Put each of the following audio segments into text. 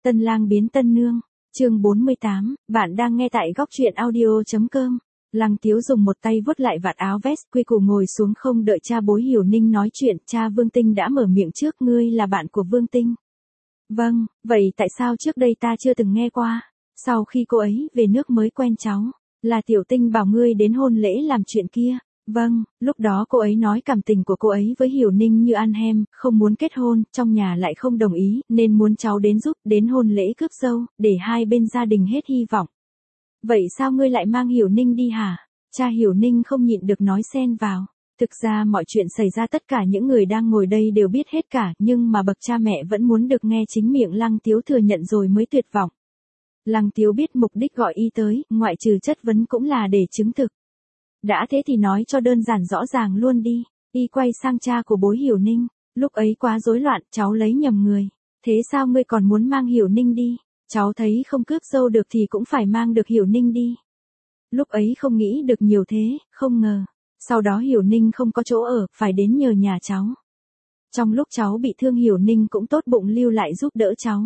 Tân lang biến tân nương, chương 48, bạn đang nghe tại góc truyện audio.com. Lăng Tiếu dùng một tay vuốt lại vạt áo vest, quy củ ngồi xuống không đợi cha Bối Hiểu Ninh nói chuyện, cha Vương Tinh đã mở miệng trước, ngươi là bạn của Vương Tinh. Vâng, vậy tại sao trước đây ta chưa từng nghe qua? Sau khi cô ấy về nước mới quen cháu, là Tiểu Tinh bảo ngươi đến hôn lễ làm chuyện kia. Vâng, lúc đó cô ấy nói cảm tình của cô ấy với Hiểu Ninh như ăn hem, không muốn kết hôn, trong nhà lại không đồng ý, nên muốn cháu đến giúp, đến hôn lễ cướp dâu, để hai bên gia đình hết hy vọng. Vậy sao ngươi lại mang Hiểu Ninh đi hả? Cha Hiểu Ninh không nhịn được nói xen vào. Thực ra mọi chuyện xảy ra tất cả những người đang ngồi đây đều biết hết cả, nhưng mà bậc cha mẹ vẫn muốn được nghe chính miệng Lăng Tiếu thừa nhận rồi mới tuyệt vọng. Lăng Tiếu biết mục đích gọi y tới, ngoại trừ chất vấn cũng là để chứng thực. Đã thế thì nói cho đơn giản rõ ràng luôn đi. Y quay sang cha của Bối Hiểu Ninh. Lúc ấy quá rối loạn, cháu lấy nhầm người. Thế sao ngươi còn muốn mang Hiểu Ninh đi? Cháu thấy không cướp dâu được thì cũng phải mang được Hiểu Ninh đi. Lúc ấy không nghĩ được nhiều thế, không ngờ. Sau đó Hiểu Ninh không có chỗ ở, phải đến nhờ nhà cháu. Trong lúc cháu bị thương Hiểu Ninh cũng tốt bụng lưu lại giúp đỡ cháu.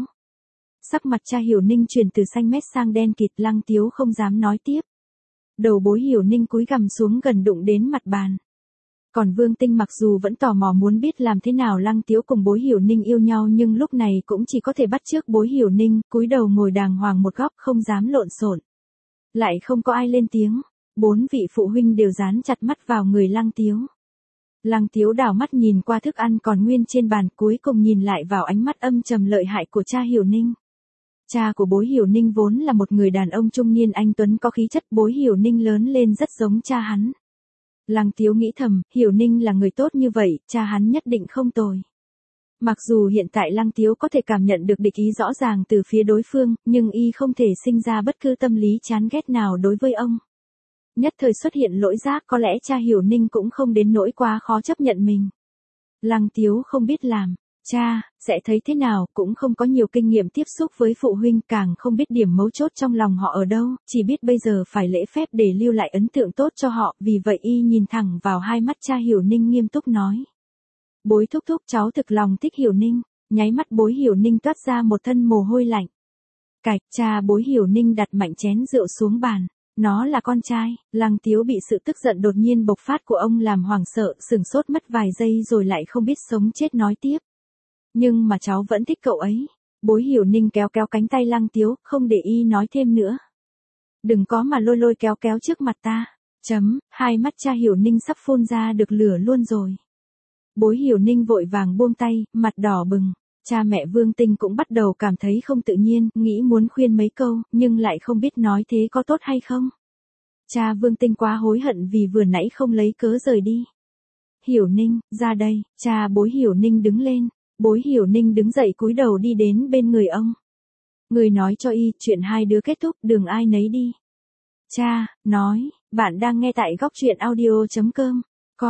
Sắc mặt cha Hiểu Ninh chuyển từ xanh mét sang đen kịt, Lăng Tiếu không dám nói tiếp. Đầu Bối Hiểu Ninh cúi gằm xuống gần đụng đến mặt bàn. Còn Vương Tinh mặc dù vẫn tò mò muốn biết làm thế nào Lăng Tiếu cùng Bối Hiểu Ninh yêu nhau, nhưng lúc này cũng chỉ có thể bắt chước Bối Hiểu Ninh, cúi đầu ngồi đàng hoàng một góc không dám lộn xộn. Lại không có ai lên tiếng, 4 vị phụ huynh đều dán chặt mắt vào người Lăng Tiếu. Lăng Tiếu đảo mắt nhìn qua thức ăn còn nguyên trên bàn, cuối cùng nhìn lại vào ánh mắt âm trầm lợi hại của cha Hiểu Ninh. Cha của Bối Hiểu Ninh vốn là một người đàn ông trung niên anh tuấn có khí chất, Bối Hiểu Ninh lớn lên rất giống cha hắn. Lăng Tiếu nghĩ thầm, Hiểu Ninh là người tốt như vậy, cha hắn nhất định không tồi. Mặc dù hiện tại Lăng Tiếu có thể cảm nhận được địch ý rõ ràng từ phía đối phương, nhưng y không thể sinh ra bất cứ tâm lý chán ghét nào đối với ông. Nhất thời xuất hiện lỗi giác, có lẽ cha Hiểu Ninh cũng không đến nỗi quá khó chấp nhận mình. Lăng Tiếu không biết làm cha, sẽ thấy thế nào, cũng không có nhiều kinh nghiệm tiếp xúc với phụ huynh, càng không biết điểm mấu chốt trong lòng họ ở đâu, chỉ biết bây giờ phải lễ phép để lưu lại ấn tượng tốt cho họ, vì vậy y nhìn thẳng vào hai mắt cha Hiểu Ninh nghiêm túc nói. Bối thúc thúc, cháu thực lòng thích Hiểu Ninh. Nháy mắt Bối Hiểu Ninh toát ra một thân mồ hôi lạnh. Cạch, cha Bối Hiểu Ninh đặt mạnh chén rượu xuống bàn. Nó là con trai. Lăng Tiếu bị sự tức giận đột nhiên bộc phát của ông làm hoảng sợ, sửng sốt mất vài giây rồi lại không biết sống chết nói tiếp. Nhưng mà cháu vẫn thích cậu ấy. Bối Hiểu Ninh kéo kéo cánh tay Lăng Tiếu, không để y nói thêm nữa. Đừng có mà lôi lôi kéo kéo trước mặt ta. Hai mắt cha Hiểu Ninh sắp phun ra được lửa luôn rồi. Bối Hiểu Ninh vội vàng buông tay, mặt đỏ bừng. Cha mẹ Vương Tinh cũng bắt đầu cảm thấy không tự nhiên, nghĩ muốn khuyên mấy câu, nhưng lại không biết nói thế có tốt hay không. Cha Vương Tinh quá hối hận vì vừa nãy không lấy cớ rời đi. Hiểu Ninh, ra đây, cha Bối Hiểu Ninh đứng lên. Bối Hiểu Ninh đứng dậy cúi đầu đi đến bên người ông. Người nói cho y, chuyện hai đứa kết thúc, đường ai nấy đi. Cha, nói, bạn đang nghe tại góc truyện audio.com.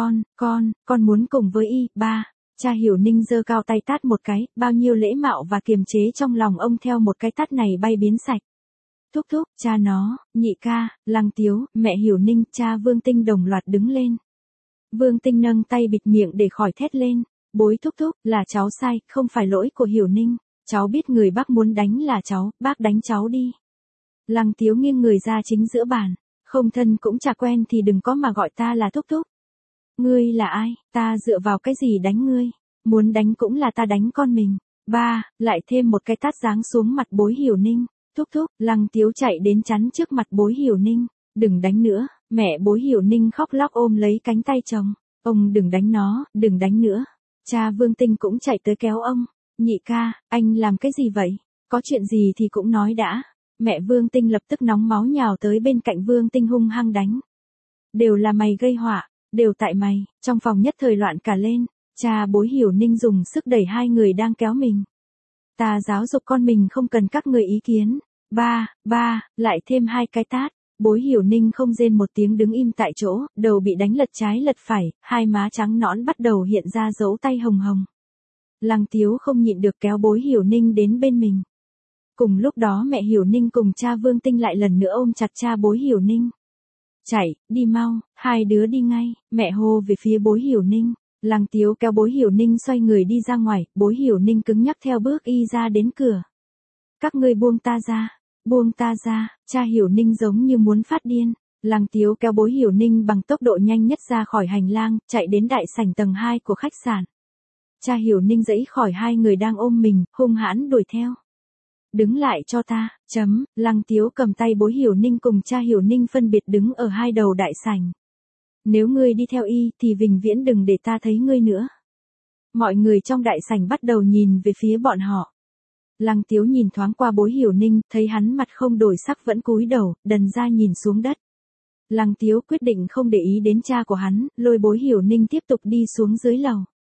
Con muốn cùng với y, ba. Cha Hiểu Ninh giơ cao tay tát một cái, bao nhiêu lễ mạo và kiềm chế trong lòng ông theo một cái tát này bay biến sạch. Thúc thúc, cha nó, nhị ca, Lăng Tiếu, mẹ Hiểu Ninh, cha Vương Tinh đồng loạt đứng lên. Vương Tinh nâng tay bịt miệng để khỏi thét lên. Bối thúc thúc, là cháu sai, không phải lỗi của Hiểu Ninh. Cháu biết người bác muốn đánh là cháu, bác đánh cháu đi. Lăng Tiếu nghiêng người ra chính giữa bàn. Không thân cũng chả quen thì đừng có mà gọi ta là thúc thúc. Ngươi là ai, ta dựa vào cái gì đánh ngươi, muốn đánh cũng là ta đánh con mình. Ba, lại thêm một cái tát giáng xuống mặt Bối Hiểu Ninh. Thúc thúc, Lăng Tiếu chạy đến chắn trước mặt Bối Hiểu Ninh. Đừng đánh nữa, mẹ Bối Hiểu Ninh khóc lóc ôm lấy cánh tay chồng. Ông đừng đánh nó, đừng đánh nữa. Cha Vương Tinh cũng chạy tới kéo ông. Nhị ca, anh làm cái gì vậy? Có chuyện gì thì cũng nói đã. Mẹ Vương Tinh lập tức nóng máu nhào tới bên cạnh Vương Tinh hung hăng đánh. Đều là mày gây họa. Đều tại mày, trong phòng nhất thời loạn cả lên, cha Bối Hiểu Ninh dùng sức đẩy hai người đang kéo mình. Ta giáo dục con mình không cần các người ý kiến. Ba, lại thêm hai cái tát. Bối Hiểu Ninh không rên một tiếng đứng im tại chỗ, đầu bị đánh lật trái lật phải, hai má trắng nõn bắt đầu hiện ra dấu tay hồng hồng. Lăng Tiếu không nhịn được kéo Bối Hiểu Ninh đến bên mình. Cùng lúc đó mẹ Hiểu Ninh cùng cha Vương Tinh lại lần nữa ôm chặt cha Bối Hiểu Ninh. Chạy, đi mau, hai đứa đi ngay, mẹ hô về phía Bối Hiểu Ninh. Lăng Tiếu kéo Bối Hiểu Ninh xoay người đi ra ngoài, Bối Hiểu Ninh cứng nhắc theo bước y ra đến cửa. các ngươi buông ta ra, cha Hiểu Ninh giống như muốn phát điên. Lăng Tiếu kéo bối Hiểu Ninh bằng tốc độ nhanh nhất ra khỏi hành lang, chạy đến đại sảnh tầng 2 của khách sạn. Cha Hiểu Ninh giãy khỏi hai người đang ôm mình, hung hãn đuổi theo. Đứng lại cho ta, Lăng Tiếu cầm tay bối Hiểu Ninh cùng cha Hiểu Ninh phân biệt đứng ở hai đầu đại sảnh. Nếu ngươi đi theo y thì vĩnh viễn đừng để ta thấy ngươi nữa. Mọi người trong đại sảnh bắt đầu nhìn về phía bọn họ. Lăng Tiếu nhìn thoáng qua bối Hiểu Ninh, thấy hắn mặt không đổi sắc vẫn cúi đầu, đần ra nhìn xuống đất. Lăng Tiếu quyết định không để ý đến cha của hắn, lôi bối Hiểu Ninh tiếp tục đi xuống dưới lầu.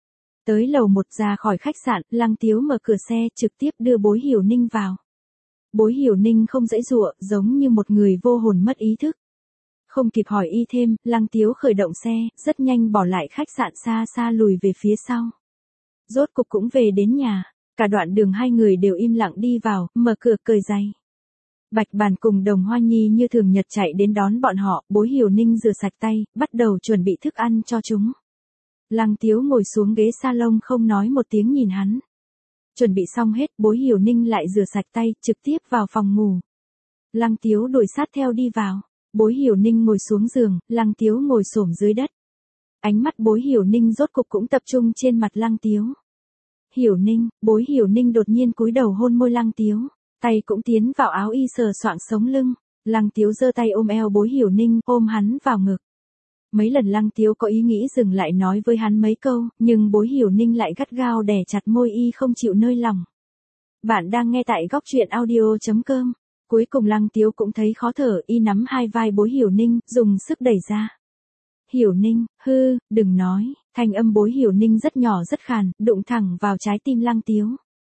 Tới lầu 1 ra khỏi khách sạn, Lăng Tiếu mở cửa xe trực tiếp đưa bối Hiểu Ninh vào. Bối Hiểu Ninh không giãy giụa, giống như một người vô hồn mất ý thức. Không kịp hỏi y thêm, Lăng Tiếu khởi động xe, rất nhanh bỏ lại khách sạn xa xa lùi về phía sau. Rốt cục cũng về đến nhà, cả đoạn đường hai người đều im lặng đi vào, mở cửa cởi giày. Bạch Bàn cùng Đồng Hoa Nhi như thường nhật chạy đến đón bọn họ, bối Hiểu Ninh rửa sạch tay, bắt đầu chuẩn bị thức ăn cho chúng. Lăng Tiếu ngồi xuống ghế salon không nói một tiếng nhìn hắn. Chuẩn bị xong hết, bối Hiểu Ninh lại rửa sạch tay, trực tiếp vào phòng ngủ. Lăng Tiếu đuổi sát theo đi vào. Bối Hiểu Ninh ngồi xuống giường, Lăng Tiếu ngồi xổm dưới đất. Ánh mắt bối Hiểu Ninh rốt cục cũng tập trung trên mặt Lăng Tiếu. Hiểu Ninh, bối Hiểu Ninh đột nhiên cúi đầu hôn môi Lăng Tiếu, tay cũng tiến vào áo y sờ soạng sống lưng. Lăng Tiếu giơ tay ôm eo bối Hiểu Ninh, ôm hắn vào ngực. Mấy lần Lăng Tiếu có ý nghĩ dừng lại nói với hắn mấy câu, nhưng bối Hiểu Ninh lại gắt gao đè chặt môi y không chịu nơi lòng. Bạn đang nghe tại góc truyện audio.com. Cuối cùng Lăng Tiếu cũng thấy khó thở, y nắm hai vai bối Hiểu Ninh, dùng sức đẩy ra. Hiểu Ninh, đừng nói, thanh âm bối Hiểu Ninh rất nhỏ rất khàn, đụng thẳng vào trái tim Lăng Tiếu.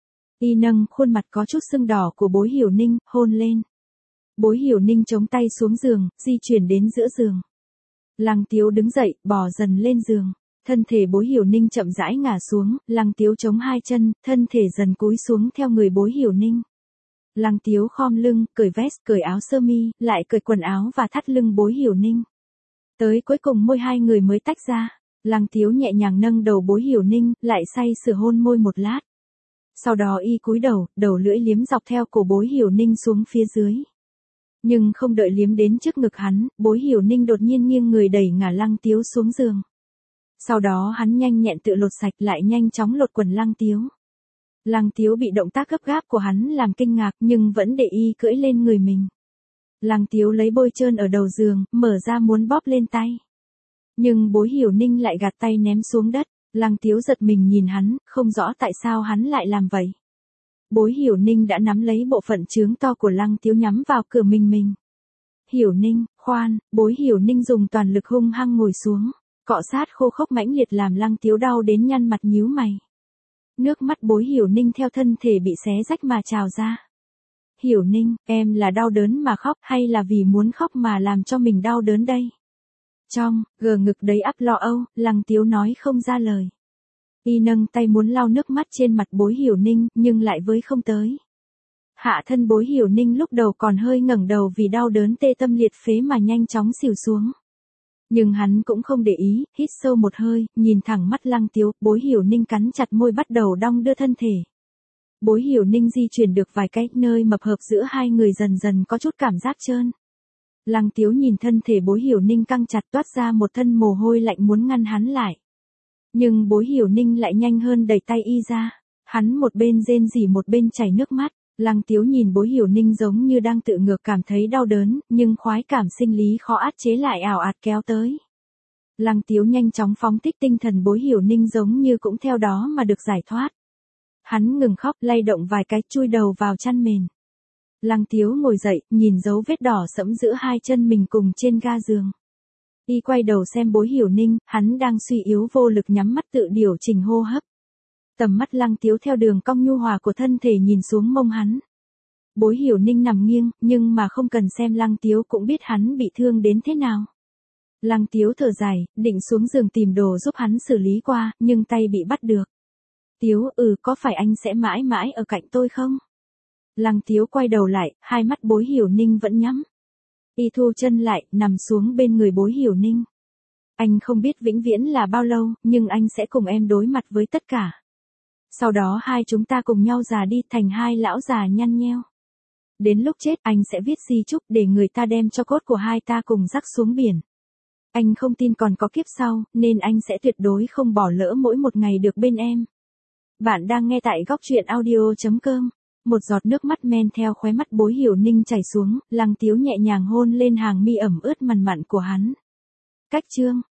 Y nâng khuôn mặt có chút sưng đỏ của bối Hiểu Ninh, hôn lên. Bối Hiểu Ninh chống tay xuống giường, di chuyển đến giữa giường. Lăng Tiếu đứng dậy, bò dần lên giường. Thân thể bối Hiểu Ninh chậm rãi ngả xuống, Lăng Tiếu chống hai chân, thân thể dần cúi xuống theo người bối Hiểu Ninh. Lăng Tiếu khom lưng, cởi vest, cởi áo sơ mi, lại cởi quần áo và thắt lưng bối Hiểu Ninh. Tới cuối cùng môi hai người mới tách ra. Lăng Tiếu nhẹ nhàng nâng đầu bối Hiểu Ninh, lại say sưa hôn môi một lát. Sau đó y cúi đầu, đầu lưỡi liếm dọc theo cổ bối Hiểu Ninh xuống phía dưới. Nhưng không đợi liếm đến trước ngực hắn, bối Hiểu Ninh đột nhiên nghiêng người đẩy ngả Lăng Tiếu xuống giường. Sau đó hắn nhanh nhẹn tự lột sạch lại nhanh chóng lột quần Lăng Tiếu. Lăng Tiếu bị động tác gấp gáp của hắn làm kinh ngạc nhưng vẫn để y cưỡi lên người mình. Lăng Tiếu lấy bôi trơn ở đầu giường, mở ra muốn bóp lên tay. Nhưng bối Hiểu Ninh lại gạt tay ném xuống đất. Lăng Tiếu giật mình nhìn hắn, không rõ tại sao hắn lại làm vậy. Bối Hiểu Ninh đã nắm lấy bộ phận trướng to của Lăng Tiếu nhắm vào cửa mình. Hiểu Ninh, khoan, bối Hiểu Ninh dùng toàn lực hung hăng ngồi xuống. Cọ sát khô khốc mãnh liệt làm Lăng Tiếu đau đến nhăn mặt nhíu mày. Nước mắt bối Hiểu Ninh theo thân thể bị xé rách mà trào ra. Hiểu Ninh, em là đau đớn mà khóc hay là vì muốn khóc mà làm cho mình đau đớn đây? Trong, gờ ngực đầy ắp lo âu, Lăng Tiếu nói không ra lời. Y nâng tay muốn lau nước mắt trên mặt bối Hiểu Ninh, nhưng lại với không tới. Hạ thân bối Hiểu Ninh lúc đầu còn hơi ngẩng đầu vì đau đớn tê tâm liệt phế mà nhanh chóng xỉu xuống. Nhưng hắn cũng không để ý, hít sâu một hơi, nhìn thẳng mắt Lăng Tiếu, bối Hiểu Ninh cắn chặt môi bắt đầu đong đưa thân thể. Bối Hiểu Ninh di chuyển được vài cái, nơi mập hợp giữa hai người dần dần có chút cảm giác trơn. Lăng Tiếu nhìn thân thể bối Hiểu Ninh căng chặt toát ra một thân mồ hôi lạnh muốn ngăn hắn lại. Nhưng bối Hiểu Ninh lại nhanh hơn đẩy tay y ra. Hắn một bên rên rỉ một bên chảy nước mắt. Lăng Tiếu nhìn bối Hiểu Ninh giống như đang tự ngược cảm thấy đau đớn, nhưng khoái cảm sinh lý khó át chế lại ảo ạt kéo tới. Lăng Tiếu nhanh chóng phóng thích tinh thần bối Hiểu Ninh giống như cũng theo đó mà được giải thoát. Hắn ngừng khóc, lay động vài cái, chui đầu vào chăn mền. Lăng Tiếu ngồi dậy, nhìn dấu vết đỏ sẫm giữa hai chân mình cùng trên ga giường. Y quay đầu xem bối Hiểu Ninh, hắn đang suy yếu vô lực nhắm mắt tự điều chỉnh hô hấp. Tầm mắt Lăng Tiếu theo đường cong nhu hòa của thân thể nhìn xuống mông hắn. Bối Hiểu Ninh nằm nghiêng, nhưng mà không cần xem Lăng Tiếu cũng biết hắn bị thương đến thế nào. Lăng Tiếu thở dài, định xuống giường tìm đồ giúp hắn xử lý qua, nhưng tay bị bắt được. Tiếu, có phải anh sẽ mãi mãi ở cạnh tôi không? Lăng Tiếu quay đầu lại, hai mắt bối Hiểu Ninh vẫn nhắm. Y thu chân lại, nằm xuống bên người bối Hiểu Ninh. Anh không biết vĩnh viễn là bao lâu, nhưng anh sẽ cùng em đối mặt với tất cả. Sau đó hai chúng ta cùng nhau già đi thành hai lão già nhăn nheo. Đến lúc chết anh sẽ viết di chúc để người ta đem cho cốt của hai ta cùng rắc xuống biển. Anh không tin còn có kiếp sau, nên anh sẽ tuyệt đối không bỏ lỡ mỗi một ngày được bên em. Bạn đang nghe tại góc truyện audio.com. Một giọt nước mắt men theo khóe mắt Bối Hiểu Ninh chảy xuống, Lăng Tiếu nhẹ nhàng hôn lên hàng mi ẩm ướt mằn mặn của hắn. Cách chương